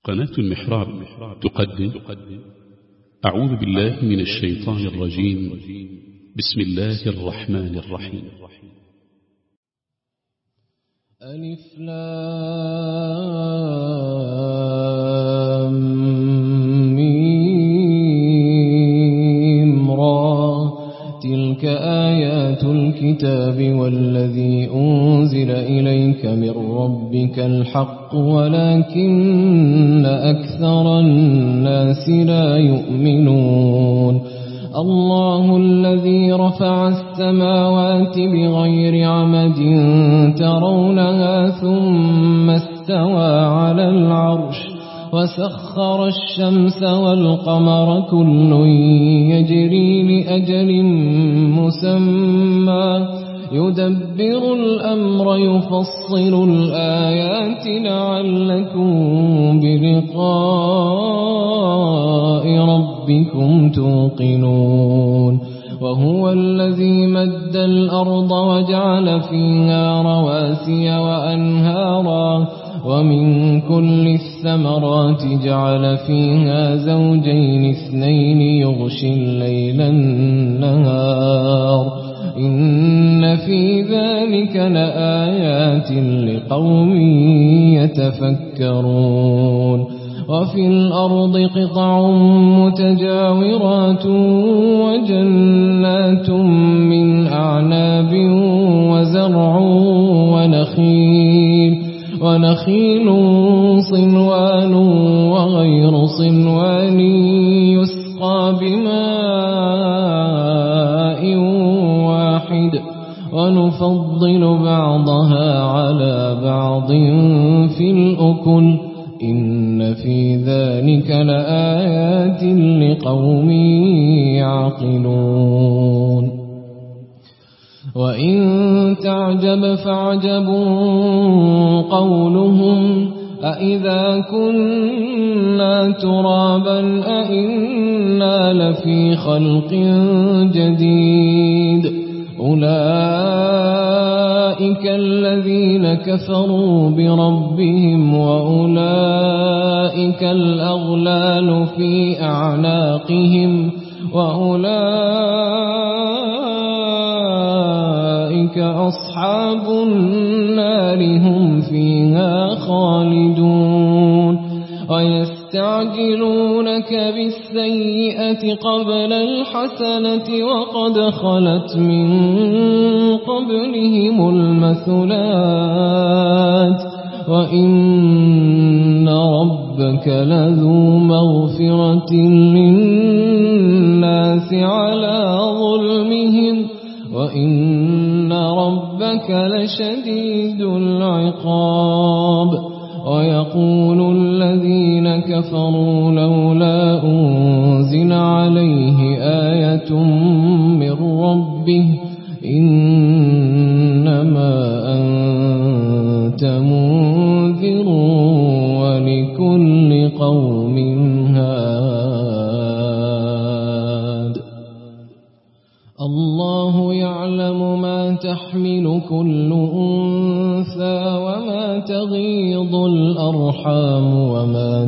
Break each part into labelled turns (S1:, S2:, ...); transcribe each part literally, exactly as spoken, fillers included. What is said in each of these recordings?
S1: قناة المحراب تقدم أعوذ بالله من الشيطان الرجيم. بسم الله الرحمن الرحيم.
S2: ألف لام ميم را تلك آيات الكتاب والذي أنزل إليك من ربك الحق ولكن أكثر الناس لا يؤمنون. الله الذي رفع السماوات بغير عمد ترونها ثم استوى على العرش وسخر الشمس والقمر كل يجري لأجل مسمى يدبر الأمر يفصل الآيات لعلكم بلقاء ربكم توقنون. وهو الذي مد الأرض وجعل فيها رواسي وأنهارا ومن كل الثمرات جعل فيها زوجين اثنين يغشي الليل النهار إن في ذلك لآيات لقوم يتفكرون. وفي الأرض قطع متجاورات وجنات من أعناب وزرع ونخيل ونخيل صنوان وغير صنوان يسقى بماء واحد ونفضل بعضها على بعض في الأكل إن في ذلك لآيات لقوم يعقلون. وإن تعجب فعجب قولهم أإذا كنا ترابا أإنا لفي خلق جديد أولئك الذين كفروا بربهم وأولئك الأغلال في أعناقهم وأولئك أصحاب النار هم فيها خالدون. ويستعجلونك بالسيئة قبل الحسنة وقد خلت من قبلهم المثلات وإن ربك لذو مغفرة للناس على ظلمهم وإن ربك لشديد العقاب. ويقول الذين كفروا لولا أنزل عليه آية من ربه إنما أنت منذر ولكل قوم هاد. الله يعلم ما تحمل كل أنثى وما تغيض الأرحام وما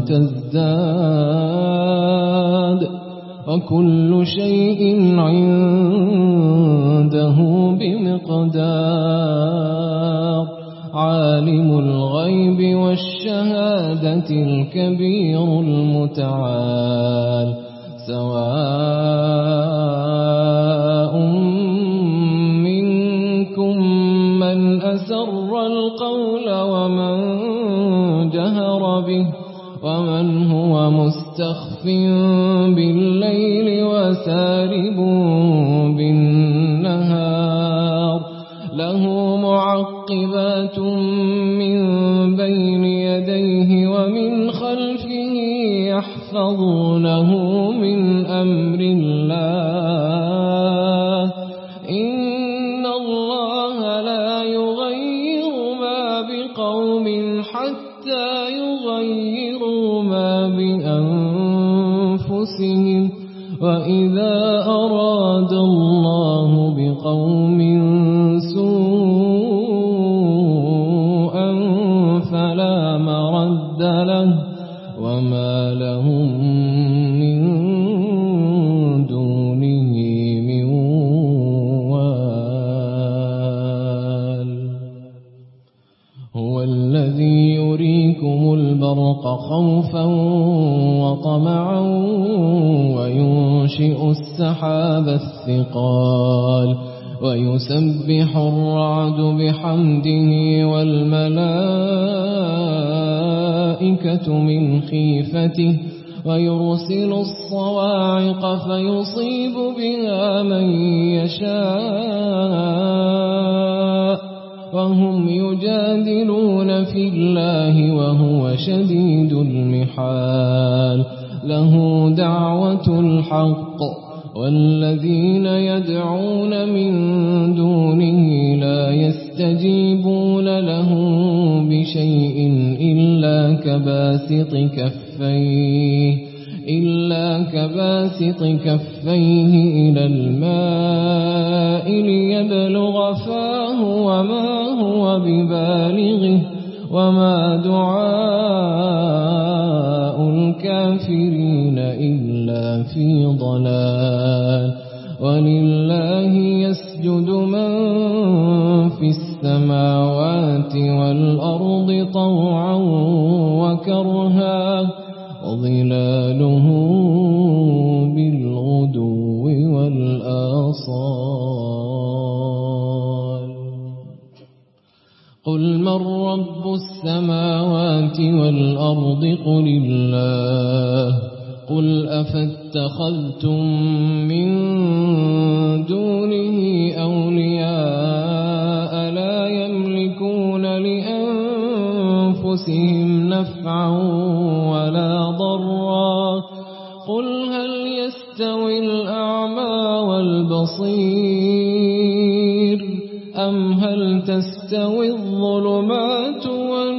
S2: تزداد وكل شيء عنده بمقدار. عالم الغيب والشهادة الكبير المتعال سواء منكم من أسر القول ومن جهر به ومن هو مستخف بالليل وسارب بالنهار له معقبات من بين يديه ومن خلفه يحفظونه من أمر الله إن الله لا يغير ما بقوم حتى يغيروا ما بأنفسهم وإذا أراد الله بقوم سوءا فلا مرد له وما لهم من دونه من وال. هو الذي يريكم البرق خوفا وطمعا وينشئ السحاب الثقال ويسبح الرعد بحمده والملائكة من خيفته ويرسل الصواعق فيصيب بها من يشاء وهم يجادلون في الله وهو شديد المحال. له دعوة الحق والذين يدعون من دونه لا يستجيبون لهم بشيء إلا كباسط كفيه إلا كباسط كفيه إلى الماء ليبلغ فاه وما هو ببالغه وما دعاء الكافرين إلا في ضلال. ولله يسجد من في السماوات والأرض طوعا وكرها وظلاله بالغدو والآصال. قل من رب السماوات والأرض قل الله. قل أفاتخذتم من دونه أولياء لا يملكون لأنفسهم نفعا ولا ضرا. قل هل يستوي الأعمى والبصير أم هل تستوي الظلمات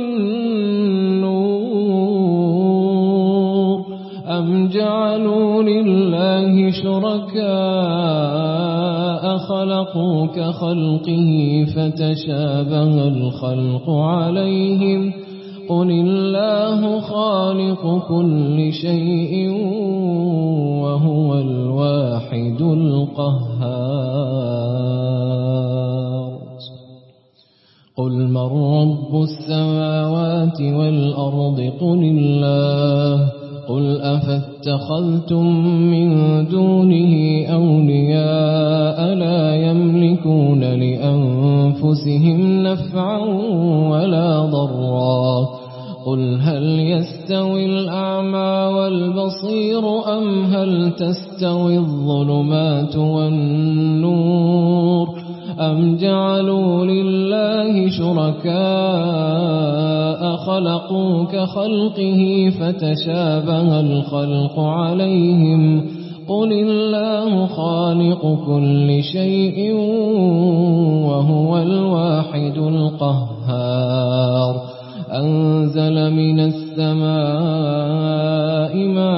S2: والنور أم جعلوا لله شركاء خلقوا كخلقه فتشابه الخلق عليهم. قل الله خالق كل شيء وهو الواحد القهار. قل من رب السماوات والأرض قل الله. قل أفاتخذتم من دونه أولياء لا يملكون لأنفسهم نفعا ولا ضرا. قل هل يستوي الأعمى والبصير أم هل تستوي الظلمات والنور أم جعلوا لله شركاء خلقوا كخلقه فتشابه الخلق عليهم. قل الله خالق كل شيء وهو الواحد القهار. أنزل من السماء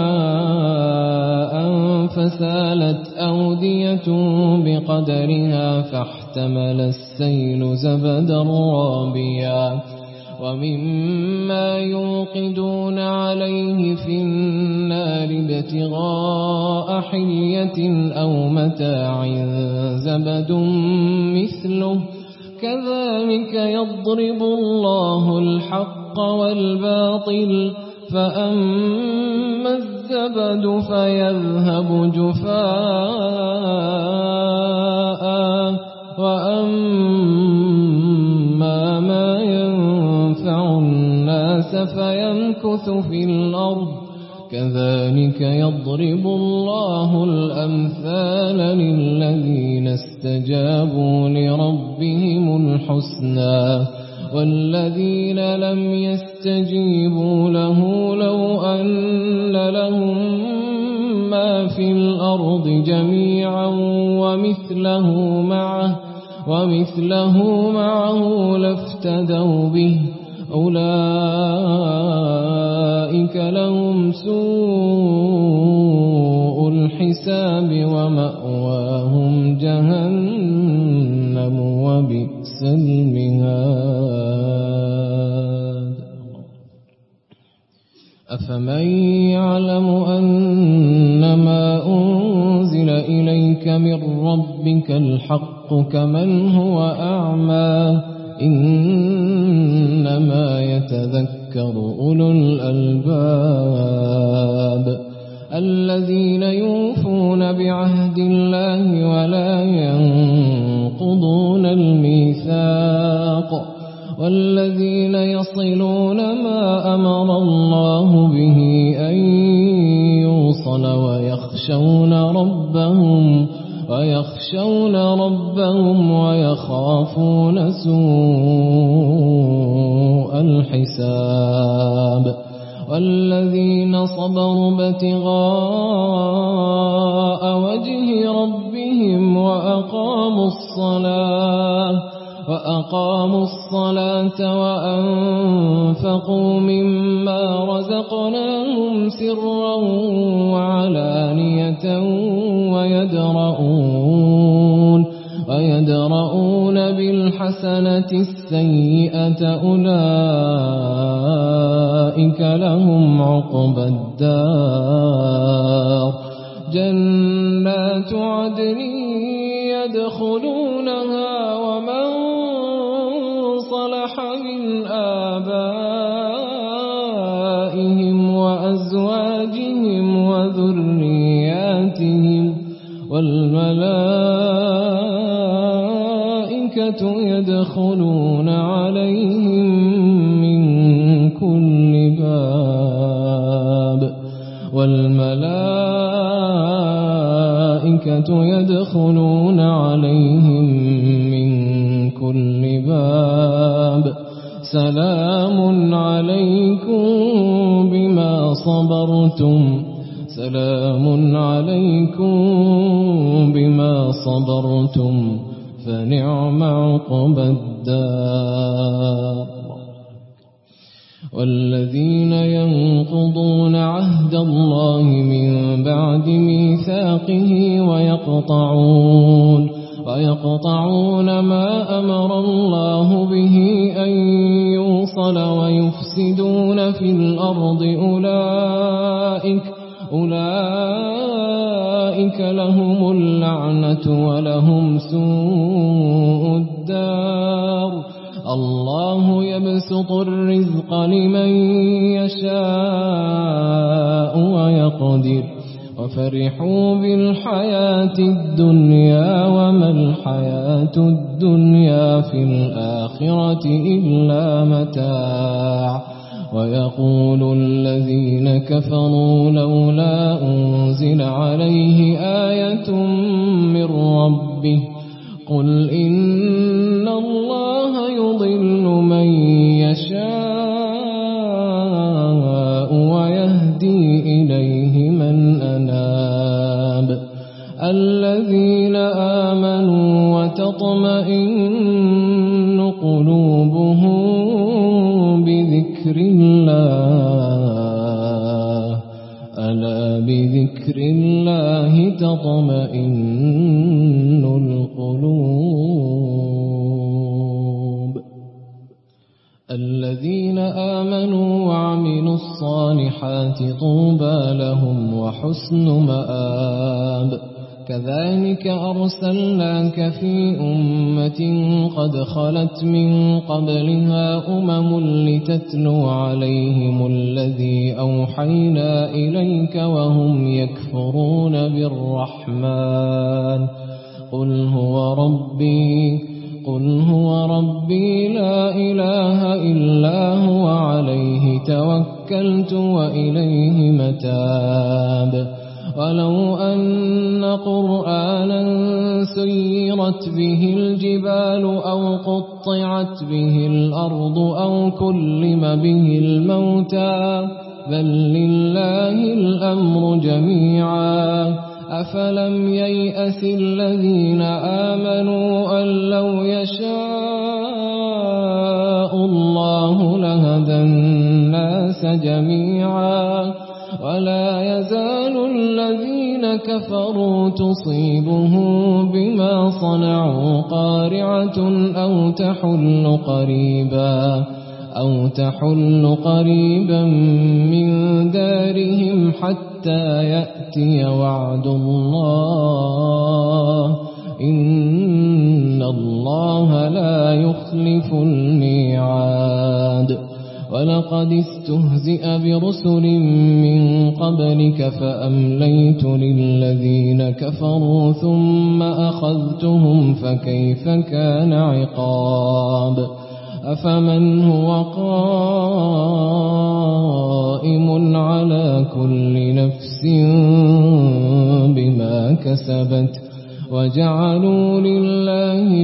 S2: ماء فسالت أودية بقدرها فاحتمل السيل زبدا رابيا ومما يوقدون عليه في النار ابتغاء حلية أو متاع زبد مثله كذلك يضرب الله الحق والباطل فأما الزبد فيذهب جفاء وأما ما ينفع الناس فيمكث في الأرض كذلك يضرب الله الأمثال للذين استجابوا لربهم الحسنى والذين لم يستجيبوا له لو أن لهم ما في الأرض جميعا ومثله معه ومثله معه لافتدوا به أولئك لهم سوء الحساب ومأواهم جهنم وبئس المهاد. أفمن يعلم أنما أنزل إليك من ربك الحق كمن هو أعمى إنما يتذكر أولو الألباب الذين يوفون بعهد الله ولا ينقضون الميثاق والذين يصلون ما أمر الله به أن يوصل ويخشون ربهم ويخشون ربهم ويخافون سوء الحساب والذين صبروا ابتغاء وجه ربهم وأقاموا الصلاة وأقاموا الصلاة وأنفقوا مما رزقناهم سرا وعلانية ويدرؤون ويدرؤون بالحسنة السيئة أولئك لهم عقبى الدار جنات عدن يدخلونها ومن صلح من آبائهم وأزواجهم وذرياتهم والملائكة يدخلون عليهم من كل باب والملائكة يدخلون عليهم من كل باب سلام عليكم بما صبرتم سلام عليكم بما صبرتم فنعم عقبى الدار والذين ينقضون عهد الله من بعد ميثاقه ويقطعون ويقطعون ما أمر الله به أن يوصل ويفسدون في الأرض أولئك أولئك لهم اللعنة ولهم سوء الدار الله يبسط الرزق لمن يشاء ويقدر وفرحوا بالحياة الدنيا وما الحياة الدنيا في الآخرة إلا متاع ويقول الذين كفروا لولا أنزل عليه آية من ربه قل إن الله يضل من يشاء ويهدي إليه من أناب الذين آمنوا وتطمئن قلوبهم بذكر الله ألا بذكر الله تطمئن القلوب الذين آمنوا وعملوا الصالحات طوبى لهم وحسن مآب كذلك أرسلناك في أمة قد خلت من قبلها أمم لتتلو عليهم الذي أوحينا إليك وهم يكفرون بالرحمن قل هو ربي قل هو ربي لا إله إلا هو عليه توكلت وإليه متاب ولو أن قرآنا سيرت به الجبال أو قطعت به الأرض أو كلم به الموتى بل لله الأمر جميعا أفلم ييأس الذين آمنوا أن لو يشاء الله لهدى الناس جميعا ولا يزال الذين كفروا تصيبهم بما صنعوا قارعة أو تحل قريبا أو تحل قريبا من دارهم حتى يأتي وعد الله إن الله لا يخلف الميعاد ولقد استهزئ برسل من قبلك فأمليت للذين كفروا ثم أخذتهم فكيف كان عقاب أفمن هو قائم على كل نفس بما كسبت وجعلوا لله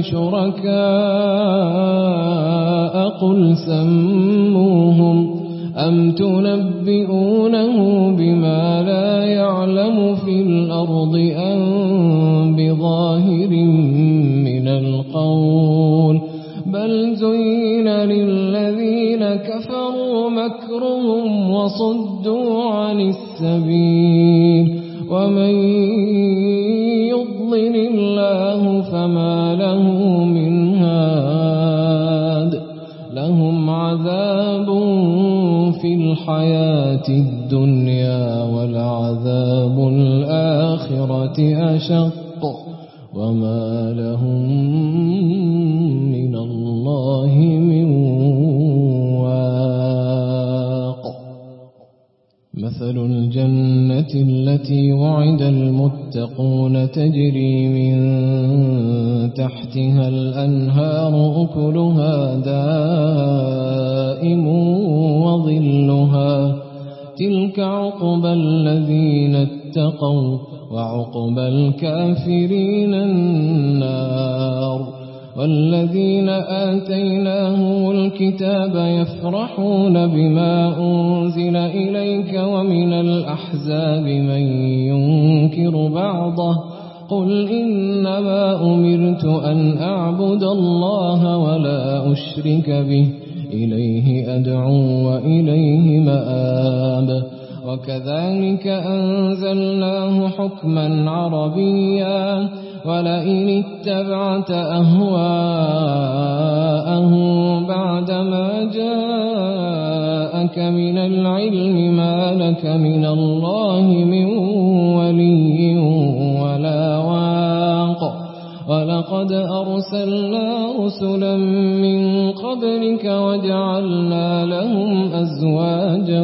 S2: شركاء قل سموهم أم تنبئونه بما لا يعلم في الأرض أم بظاهر من القول بل زين للذين كفروا مكرهم وصدوا عن السبيل ومن يضلل الله فما له من هاد لهم عذاب في الحياة الدنيا ولعذاب الآخرة أشق وما لهم من الله من واق مثل الجنة التي وعد المتقون تجري من تحتها الأنهار أكلها دائم وظلها تلك عقبى الذين اتقوا وعقبى الكافرين النار والذين آتيناهم الكتاب يفرحون بما أنزل إليك ومن الأحزاب من ينكر بعضه قل إنما أمرت أن أعبد الله ولا أشرك به إليه أدعو وإليه مآب وكذلك أنزلناه حكما عربيا ولئن اتبعت أهواءهم بعدما جاءك من العلم ما لك من الله من ولي ولا واق ولقد أرسلنا رسلا من قبلك وجعلنا لهم أزواجا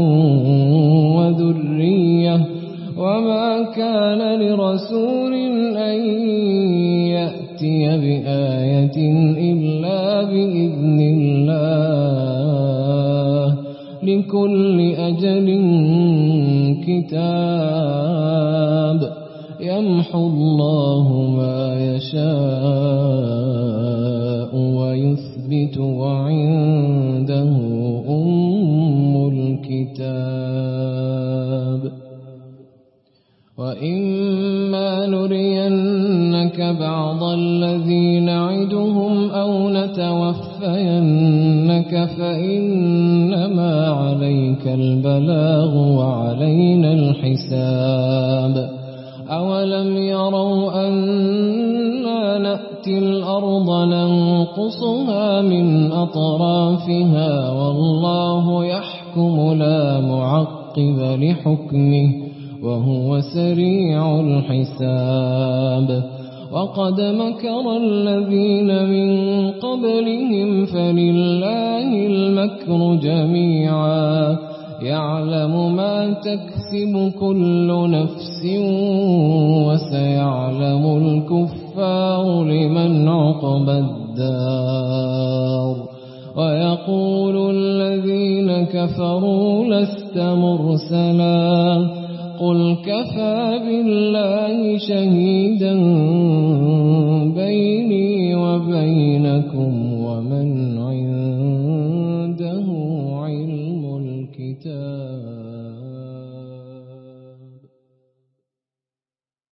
S2: وذرية وما كان لرسول أن يأتي بآية إلا بإذن الله لكل أجل كتاب يمحو الله ما يشاء ويثبت وعنده أم الكتاب وإما نرينك بعض الذي نعدهم أو نتوفينك فإنما عليك البلاغ وعلينا الحساب أولم يروا أنا نأتي الأرض ننقصها من أطرافها والله يحكم لا معقب لحكمه وهو سريع الحساب وقد مكر الذين من قبلهم فلله المكر جميعا يعلم ما تكسب كل نفس وسيعلم الكفار لمن عقبى الدار ويقول الذين كفروا لست مرسلا قل كفى بالله شهيدا بيني وبينكم